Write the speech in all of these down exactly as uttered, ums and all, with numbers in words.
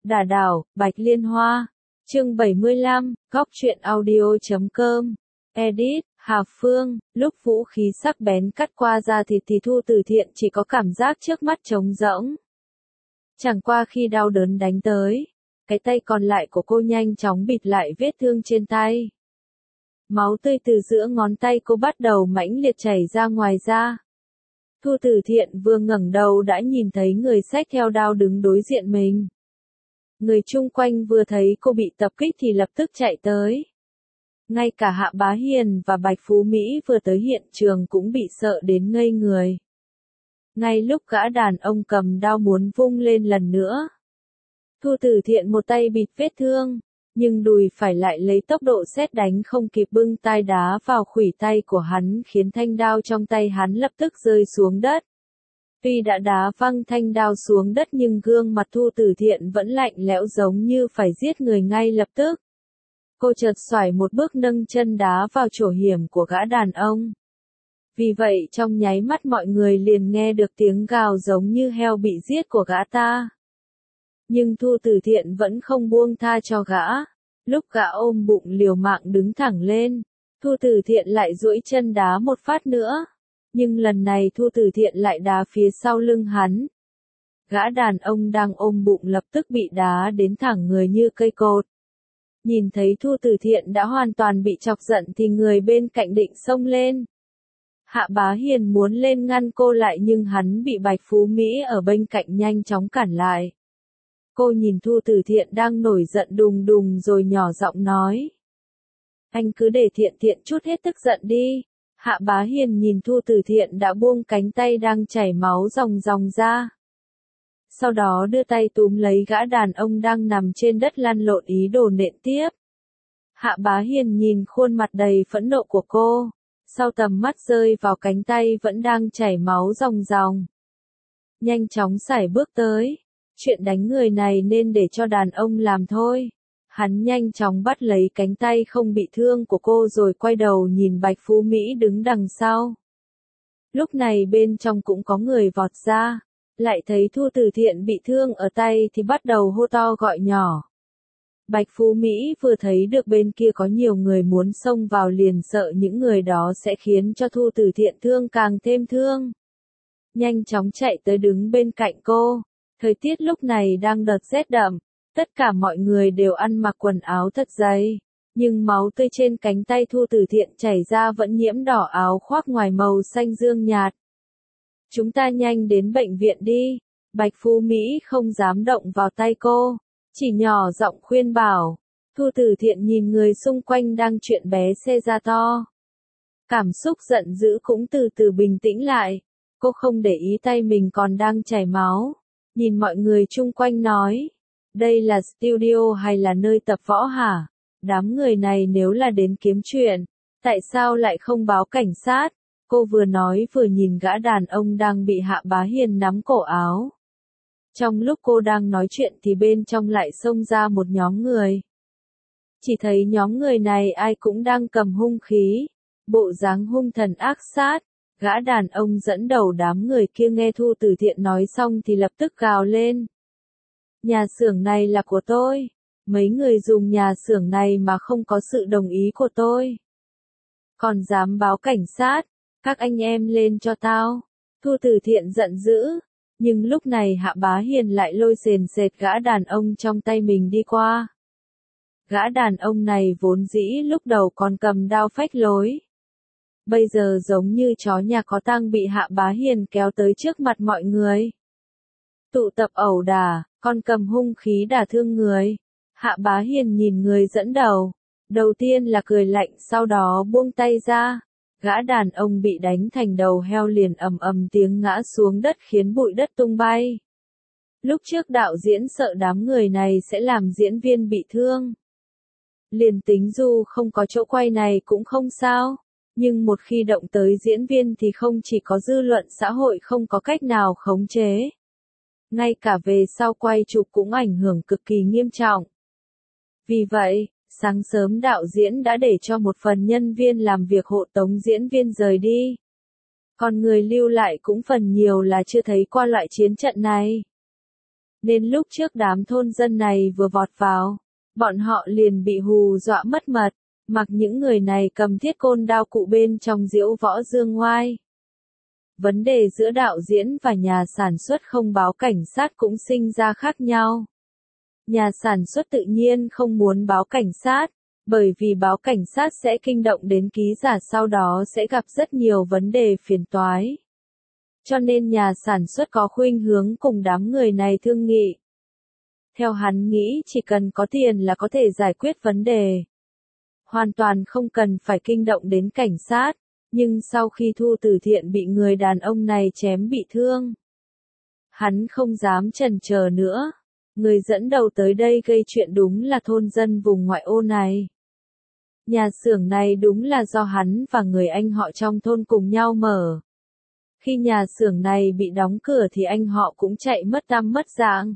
Đả đảo, Bạch Liên Hoa. Chương bảy mươi lăm, góc truyện audio chấm com. Edit, Hà Phương. Lúc vũ khí sắc bén cắt qua da thịt thì Thu Từ Thiện chỉ có cảm giác trước mắt trống rỗng. Chẳng qua khi đau đớn đánh tới, cái tay còn lại của cô nhanh chóng bịt lại vết thương trên tay. Máu tươi từ giữa ngón tay cô bắt đầu mãnh liệt chảy ra ngoài da. Thu Từ Thiện vừa ngẩng đầu đã nhìn thấy người xách theo đao đứng đối diện mình. Người chung quanh vừa thấy cô bị tập kích thì lập tức chạy tới. Ngay cả Hạ Bá Hiền và Bạch Phú Mỹ vừa tới hiện trường cũng bị sợ đến ngây người. Ngay lúc gã đàn ông cầm đao muốn vung lên lần nữa, Thu Từ Thiện một tay bịt vết thương, nhưng đùi phải lại lấy tốc độ sét đánh không kịp bưng tai đá vào khuỷu tay của hắn khiến thanh đao trong tay hắn lập tức rơi xuống đất. Tuy đã đá văng thanh đao xuống đất nhưng gương mặt Thu Từ Thiện vẫn lạnh lẽo giống như phải giết người ngay lập tức. Cô chợt xoải một bước nâng chân đá vào chỗ hiểm của gã đàn ông. Vì vậy trong nháy mắt mọi người liền nghe được tiếng gào giống như heo bị giết của gã ta. Nhưng Thu Từ Thiện vẫn không buông tha cho gã. Lúc gã ôm bụng liều mạng đứng thẳng lên, Thu Từ Thiện lại duỗi chân đá một phát nữa. Nhưng lần này Thu Từ Thiện lại đá phía sau lưng hắn. Gã đàn ông đang ôm bụng lập tức bị đá đến thẳng người như cây cột. Nhìn thấy Thu Từ Thiện đã hoàn toàn bị chọc giận thì người bên cạnh định xông lên. Hạ Bá Hiền muốn lên ngăn cô lại nhưng hắn bị Bạch Phú Mỹ ở bên cạnh nhanh chóng cản lại. Cô nhìn Thu Từ Thiện đang nổi giận đùng đùng rồi nhỏ giọng nói. Anh cứ để Thiện Thiện chút hết tức giận đi. Hạ Bá Hiền nhìn Thu Từ Thiện đã buông cánh tay đang chảy máu ròng ròng ra. Sau đó đưa tay túm lấy gã đàn ông đang nằm trên đất lăn lộn ý đồ nện tiếp. Hạ Bá Hiền nhìn khuôn mặt đầy phẫn nộ của cô, sau tầm mắt rơi vào cánh tay vẫn đang chảy máu ròng ròng. Nhanh chóng sải bước tới, chuyện đánh người này nên để cho đàn ông làm thôi. Hắn nhanh chóng bắt lấy cánh tay không bị thương của cô rồi quay đầu nhìn Bạch Phú Mỹ đứng đằng sau. Lúc này bên trong cũng có người vọt ra, lại thấy Thu Từ Thiện bị thương ở tay thì bắt đầu hô to gọi nhỏ. Bạch Phú Mỹ vừa thấy được bên kia có nhiều người muốn xông vào liền sợ những người đó sẽ khiến cho Thu Từ Thiện thương càng thêm thương. Nhanh chóng chạy tới đứng bên cạnh cô. Thời tiết lúc này đang đợt rét đậm. Tất cả mọi người đều ăn mặc quần áo thật dày, nhưng máu tươi trên cánh tay Thu Từ Thiện chảy ra vẫn nhiễm đỏ áo khoác ngoài màu xanh dương nhạt. Chúng ta nhanh đến bệnh viện đi. Bạch Phú Mỹ không dám động vào tay cô, chỉ nhỏ giọng khuyên bảo. Thu Từ Thiện nhìn người xung quanh đang chuyện bé xê ra to. Cảm xúc giận dữ cũng từ từ bình tĩnh lại. Cô không để ý tay mình còn đang chảy máu. Nhìn mọi người chung quanh nói. Đây là studio hay là nơi tập võ hả? Đám người này nếu là đến kiếm chuyện, tại sao lại không báo cảnh sát? Cô vừa nói vừa nhìn gã đàn ông đang bị Hạ Bá Hiền nắm cổ áo. Trong lúc cô đang nói chuyện thì bên trong lại xông ra một nhóm người. Chỉ thấy nhóm người này ai cũng đang cầm hung khí, bộ dáng hung thần ác sát. Gã đàn ông dẫn đầu đám người kia nghe Thu Từ Thiện nói xong thì lập tức gào lên. Nhà xưởng này là của tôi. Mấy người dùng nhà xưởng này mà không có sự đồng ý của tôi. Còn dám báo cảnh sát, các anh em lên cho tao. Thu Từ Thiện giận dữ, nhưng lúc này Hạ Bá Hiền lại lôi sền sệt gã đàn ông trong tay mình đi qua. Gã đàn ông này vốn dĩ lúc đầu còn cầm đao phách lối. Bây giờ giống như chó nhà có tang bị Hạ Bá Hiền kéo tới trước mặt mọi người. Tụ tập ẩu đả, còn cầm hung khí đả thương người. Hạ Bá Hiền nhìn người dẫn đầu. Đầu tiên là cười lạnh sau đó buông tay ra. Gã đàn ông bị đánh thành đầu heo liền ầm ầm tiếng ngã xuống đất khiến bụi đất tung bay. Lúc trước đạo diễn sợ đám người này sẽ làm diễn viên bị thương. Liền tính dù không có chỗ quay này cũng không sao. Nhưng một khi động tới diễn viên thì không chỉ có dư luận xã hội không có cách nào khống chế. Ngay cả về sau quay chụp cũng ảnh hưởng cực kỳ nghiêm trọng. Vì vậy, sáng sớm đạo diễn đã để cho một phần nhân viên làm việc hộ tống diễn viên rời đi. Còn người lưu lại cũng phần nhiều là chưa thấy qua loại chiến trận này. Nên lúc trước đám thôn dân này vừa vọt vào, bọn họ liền bị hù dọa mất mật, mặc những người này cầm thiết côn đao cụ bên trong diễu võ dương ngoai. Vấn đề giữa đạo diễn và nhà sản xuất không báo cảnh sát cũng sinh ra khác nhau. Nhà sản xuất tự nhiên không muốn báo cảnh sát, bởi vì báo cảnh sát sẽ kinh động đến ký giả sau đó sẽ gặp rất nhiều vấn đề phiền toái. Cho nên nhà sản xuất có khuynh hướng cùng đám người này thương nghị. Theo hắn nghĩ chỉ cần có tiền là có thể giải quyết vấn đề. Hoàn toàn không cần phải kinh động đến cảnh sát, nhưng sau khi Thu Từ Thiện bị người đàn ông này chém bị thương, hắn không dám chần chờ nữa. Người dẫn đầu tới đây gây chuyện đúng là thôn dân vùng ngoại ô này. Nhà xưởng này đúng là do hắn và người anh họ trong thôn cùng nhau mở. Khi nhà xưởng này bị đóng cửa thì anh họ cũng chạy mất tăm mất dạng.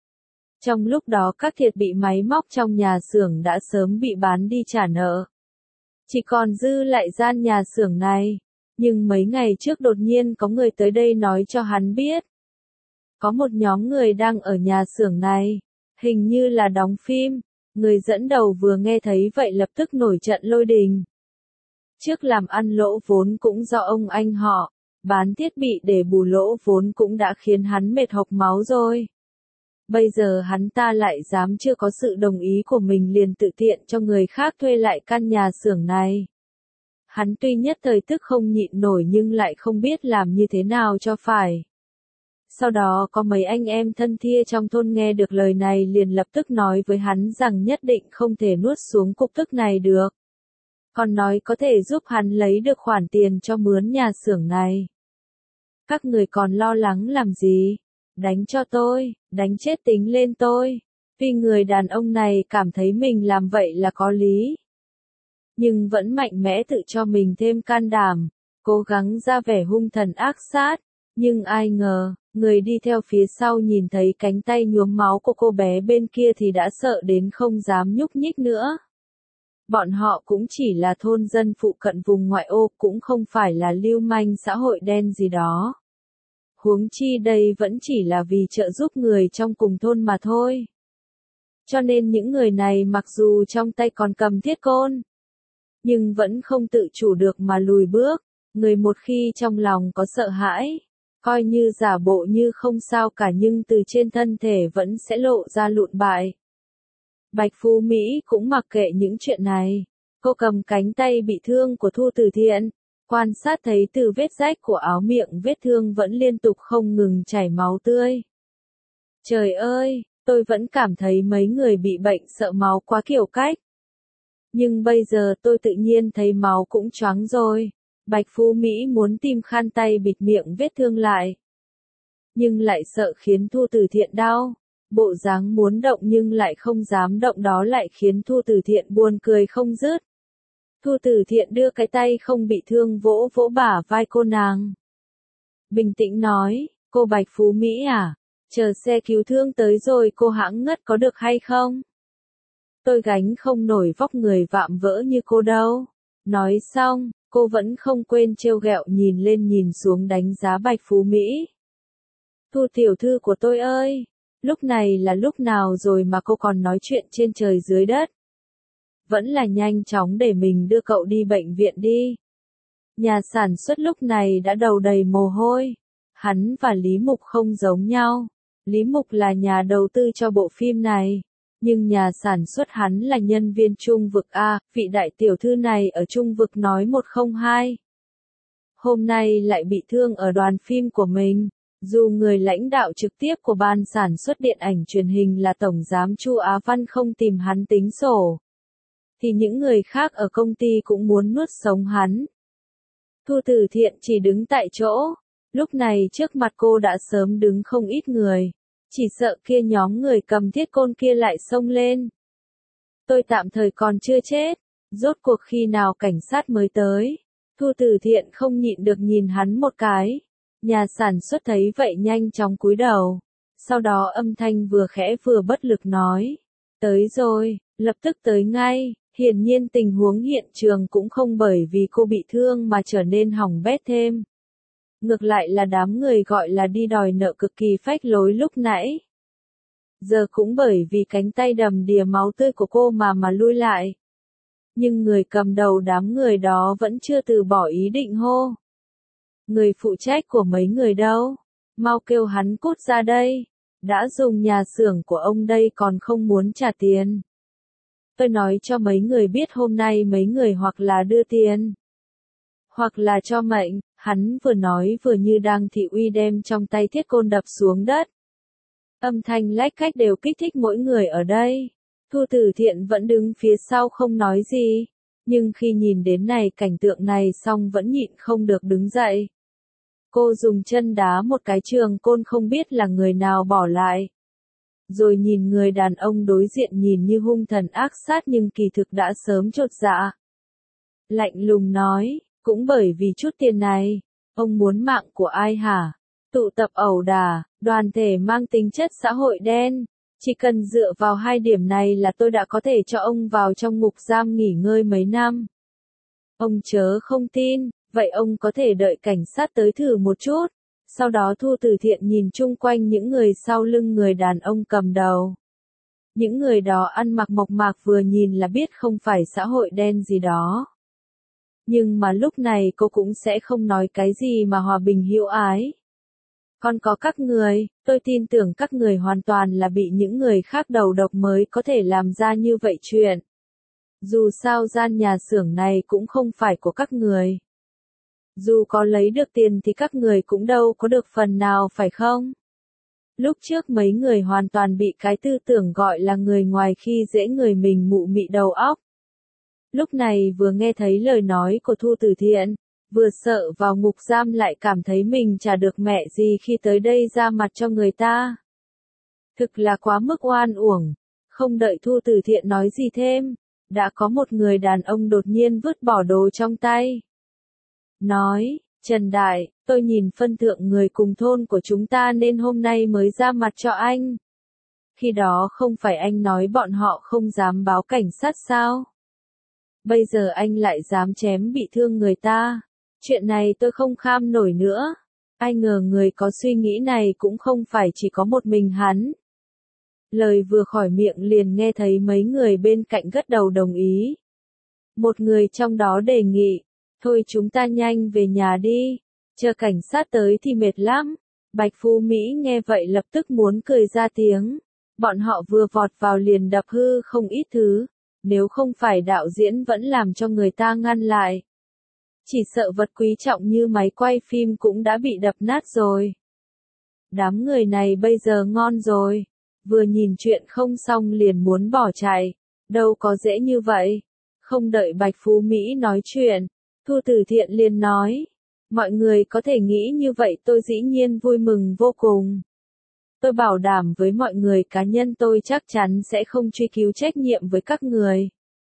Trong lúc đó các thiết bị máy móc trong nhà xưởng đã sớm bị bán đi trả nợ. Chỉ còn dư lại gian nhà xưởng này. Nhưng mấy ngày trước đột nhiên có người tới đây nói cho hắn biết. Có một nhóm người đang ở nhà xưởng này, hình như là đóng phim. Người dẫn đầu vừa nghe thấy vậy lập tức nổi trận lôi đình. Trước làm ăn lỗ vốn cũng do ông anh họ, bán thiết bị để bù lỗ vốn cũng đã khiến hắn mệt hộc máu rồi. Bây giờ hắn ta lại dám chưa có sự đồng ý của mình liền tự tiện cho người khác thuê lại căn nhà xưởng này. Hắn tuy nhất thời tức không nhịn nổi nhưng lại không biết làm như thế nào cho phải. Sau đó có mấy anh em thân thia trong thôn nghe được lời này liền lập tức nói với hắn rằng nhất định không thể nuốt xuống cục tức này được. Còn nói có thể giúp hắn lấy được khoản tiền cho mướn nhà xưởng này. Các người còn lo lắng làm gì? Đánh cho tôi, đánh chết tính lên tôi. Vì người đàn ông này cảm thấy mình làm vậy là có lý. Nhưng vẫn mạnh mẽ tự cho mình thêm can đảm, cố gắng ra vẻ hung thần ác sát. Nhưng ai ngờ, người đi theo phía sau nhìn thấy cánh tay nhuốm máu của cô bé bên kia thì đã sợ đến không dám nhúc nhích nữa. Bọn họ cũng chỉ là thôn dân phụ cận vùng ngoại ô, cũng không phải là lưu manh xã hội đen gì đó. Huống chi đây vẫn chỉ là vì trợ giúp người trong cùng thôn mà thôi. Cho nên những người này mặc dù trong tay còn cầm thiết côn, nhưng vẫn không tự chủ được mà lùi bước. Người một khi trong lòng có sợ hãi, coi như giả bộ như không sao cả nhưng từ trên thân thể vẫn sẽ lộ ra lụn bại. Bạch Phú Mỹ cũng mặc kệ những chuyện này. Cô cầm cánh tay bị thương của Thu Từ Thiện, quan sát thấy từ vết rách của áo miệng vết thương vẫn liên tục không ngừng chảy máu tươi. Trời ơi, tôi vẫn cảm thấy mấy người bị bệnh sợ máu quá kiểu cách. Nhưng bây giờ tôi tự nhiên thấy máu cũng choáng rồi. Bạch Phú Mỹ muốn tìm khăn tay bịt miệng vết thương lại. Nhưng lại sợ khiến Thu Từ Thiện đau. Bộ dáng muốn động nhưng lại không dám động đó lại khiến Thu Từ Thiện buồn cười không dứt. Thu Từ Thiện đưa cái tay không bị thương vỗ vỗ bả vai cô nàng. Bình tĩnh nói, cô Bạch Phú Mỹ à, chờ xe cứu thương tới rồi cô hãng ngất có được hay không? Tôi gánh không nổi vóc người vạm vỡ như cô đâu. Nói xong, cô vẫn không quên trêu ghẹo nhìn lên nhìn xuống đánh giá Bạch Phú Mỹ. Thu tiểu thư của tôi ơi, lúc này là lúc nào rồi mà cô còn nói chuyện trên trời dưới đất. Vẫn là nhanh chóng để mình đưa cậu đi bệnh viện đi. Nhà sản xuất lúc này đã đầu đầy mồ hôi. Hắn và Lý Mục không giống nhau. Lý Mục là nhà đầu tư cho bộ phim này. Nhưng nhà sản xuất hắn là nhân viên Trung vực A, vị đại tiểu thư này ở Trung vực nói một không hai. Hôm nay lại bị thương ở đoàn phim của mình. Dù người lãnh đạo trực tiếp của ban sản xuất điện ảnh truyền hình là Tổng giám Chu Á Văn không tìm hắn tính sổ, thì những người khác ở công ty cũng muốn nuốt sống hắn. Thu Từ Thiện chỉ đứng tại chỗ. Lúc này trước mặt cô đã sớm đứng không ít người. Chỉ sợ kia nhóm người cầm thiết côn kia lại xông lên. Tôi tạm thời còn chưa chết. Rốt cuộc khi nào cảnh sát mới tới? Thu Từ Thiện không nhịn được nhìn hắn một cái. Nhà sản xuất thấy vậy nhanh chóng cúi đầu. Sau đó âm thanh vừa khẽ vừa bất lực nói. Tới rồi, lập tức tới ngay. Hiển nhiên tình huống hiện trường cũng không bởi vì cô bị thương mà trở nên hỏng bét thêm. Ngược lại là đám người gọi là đi đòi nợ cực kỳ phách lối lúc nãy. giờ cũng bởi vì cánh tay đầm đìa máu tươi của cô mà mà lui lại. Nhưng người cầm đầu đám người đó vẫn chưa từ bỏ ý định hô. Người phụ trách của mấy người đâu? Mau kêu hắn cút ra đây. Đã dùng nhà xưởng của ông đây còn không muốn trả tiền. Tôi nói cho mấy người biết hôm nay mấy người hoặc là đưa tiền, hoặc là cho mệnh. Hắn vừa nói vừa như đang thị uy đem trong tay thiết côn đập xuống đất. Âm thanh lách cách đều kích thích mỗi người ở đây. Thu Tử Thiện vẫn đứng phía sau không nói gì, nhưng khi nhìn đến này cảnh tượng này xong vẫn nhịn không được đứng dậy. Cô dùng chân đá một cái trường côn không biết là người nào bỏ lại. Rồi nhìn người đàn ông đối diện nhìn như hung thần ác sát nhưng kỳ thực đã sớm chột dạ. Lạnh lùng nói, cũng bởi vì chút tiền này, ông muốn mạng của ai hả? Tụ tập ẩu đả, đoàn thể mang tính chất xã hội đen. Chỉ cần dựa vào hai điểm này là tôi đã có thể cho ông vào trong ngục giam nghỉ ngơi mấy năm. Ông chớ không tin, vậy ông có thể đợi cảnh sát tới thử một chút. Sau đó Thu Tử Thiện nhìn chung quanh những người sau lưng người đàn ông cầm đầu. Những người đó ăn mặc mộc mạc vừa nhìn là biết không phải xã hội đen gì đó. Nhưng mà lúc này cô cũng sẽ không nói cái gì mà hòa bình hữu ái. Còn có các người, tôi tin tưởng các người hoàn toàn là bị những người khác đầu độc mới có thể làm ra như vậy chuyện. Dù sao gian nhà xưởng này cũng không phải của các người. Dù có lấy được tiền thì các người cũng đâu có được phần nào phải không? Lúc trước mấy người hoàn toàn bị cái tư tưởng gọi là người ngoài khi dễ người mình mụ mị đầu óc. Lúc này vừa nghe thấy lời nói của Thu Tử Thiện, vừa sợ vào ngục giam lại cảm thấy mình chả được mẹ gì khi tới đây ra mặt cho người ta. Thực là quá mức oan uổng. Không đợi Thu Tử Thiện nói gì thêm, đã có một người đàn ông đột nhiên vứt bỏ đồ trong tay. Nói, Trần Đại, tôi nhìn phân thượng người cùng thôn của chúng ta nên hôm nay mới ra mặt cho anh. Khi đó không phải anh nói bọn họ không dám báo cảnh sát sao? Bây giờ anh lại dám chém bị thương người ta. Chuyện này tôi không kham nổi nữa. Ai ngờ người có suy nghĩ này cũng không phải chỉ có một mình hắn. Lời vừa khỏi miệng liền nghe thấy mấy người bên cạnh gật đầu đồng ý. Một người trong đó đề nghị, thôi chúng ta nhanh về nhà đi, chờ cảnh sát tới thì mệt lắm. Bạch Phú Mỹ nghe vậy lập tức muốn cười ra tiếng. Bọn họ vừa vọt vào liền đập hư không ít thứ, nếu không phải đạo diễn vẫn làm cho người ta ngăn lại. Chỉ sợ vật quý trọng như máy quay phim cũng đã bị đập nát rồi. Đám người này bây giờ ngon rồi, vừa nhìn chuyện không xong liền muốn bỏ chạy, đâu có dễ như vậy. Không đợi Bạch Phú Mỹ nói chuyện, Thu Tử Thiện liền nói, mọi người có thể nghĩ như vậy tôi dĩ nhiên vui mừng vô cùng. Tôi bảo đảm với mọi người cá nhân tôi chắc chắn sẽ không truy cứu trách nhiệm với các người.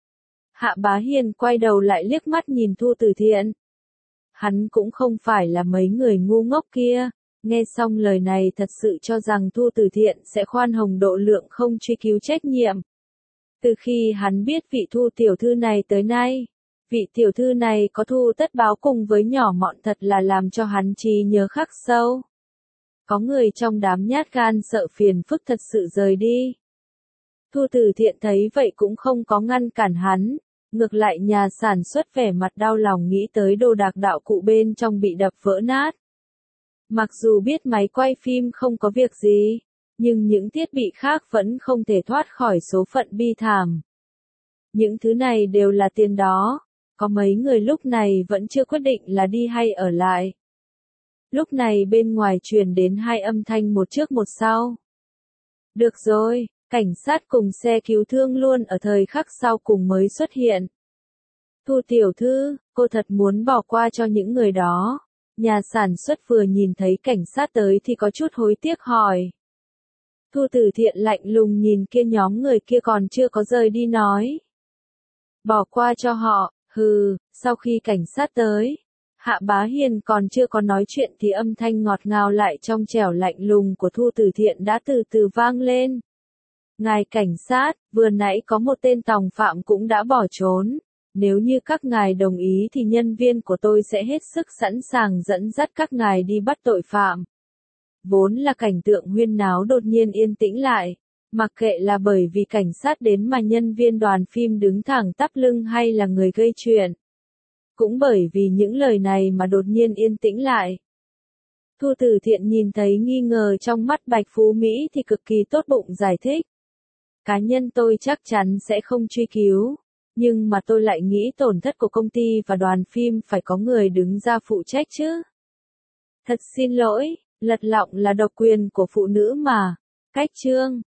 Hạ Bá Hiền quay đầu lại liếc mắt nhìn Thu Tử Thiện. Hắn cũng không phải là mấy người ngu ngốc kia, nghe xong lời này thật sự cho rằng Thu Tử Thiện sẽ khoan hồng độ lượng không truy cứu trách nhiệm. Từ khi hắn biết vị Thu tiểu thư này tới nay, vị tiểu thư này có thù tất báo cùng với nhỏ mọn thật là làm cho hắn trí nhớ khắc sâu. Có người trong đám nhát gan sợ phiền phức thật sự rời đi. Thu Tử Thiện thấy vậy cũng không có ngăn cản hắn, ngược lại nhà sản xuất vẻ mặt đau lòng nghĩ tới đồ đạc đạo cụ bên trong bị đập vỡ nát. Mặc dù biết máy quay phim không có việc gì, nhưng những thiết bị khác vẫn không thể thoát khỏi số phận bi thảm. Những thứ này đều là tiền đó, có mấy người lúc này vẫn chưa quyết định là đi hay ở lại. Lúc này bên ngoài truyền đến hai âm thanh một trước một sau. Được rồi, cảnh sát cùng xe cứu thương luôn ở thời khắc sau cùng mới xuất hiện. Thu tiểu thư, cô thật muốn bỏ qua cho những người đó. Nhà sản xuất vừa nhìn thấy cảnh sát tới thì có chút hối tiếc hỏi. Thu Tử Thiện lạnh lùng nhìn kia nhóm người kia còn chưa có rời đi nói. Bỏ qua cho họ, hừ, sau khi cảnh sát tới. Hạ Bá Hiền còn chưa có nói chuyện thì âm thanh ngọt ngào lại trong trẻo lạnh lùng của Thu Tử Thiện đã từ từ vang lên. Ngài cảnh sát, vừa nãy có một tên tòng phạm cũng đã bỏ trốn. Nếu như các ngài đồng ý thì nhân viên của tôi sẽ hết sức sẵn sàng dẫn dắt các ngài đi bắt tội phạm. Vốn là cảnh tượng huyên náo đột nhiên yên tĩnh lại. Mặc kệ là bởi vì cảnh sát đến mà nhân viên đoàn phim đứng thẳng tắp lưng hay là người gây chuyện. Cũng bởi vì những lời này mà đột nhiên yên tĩnh lại. Thu Từ Thiện nhìn thấy nghi ngờ trong mắt Bạch Phú Mỹ thì cực kỳ tốt bụng giải thích. Cá nhân tôi chắc chắn sẽ không truy cứu, nhưng mà tôi lại nghĩ tổn thất của công ty và đoàn phim phải có người đứng ra phụ trách chứ. Thật xin lỗi, lật lọng là độc quyền của phụ nữ mà. Cách chương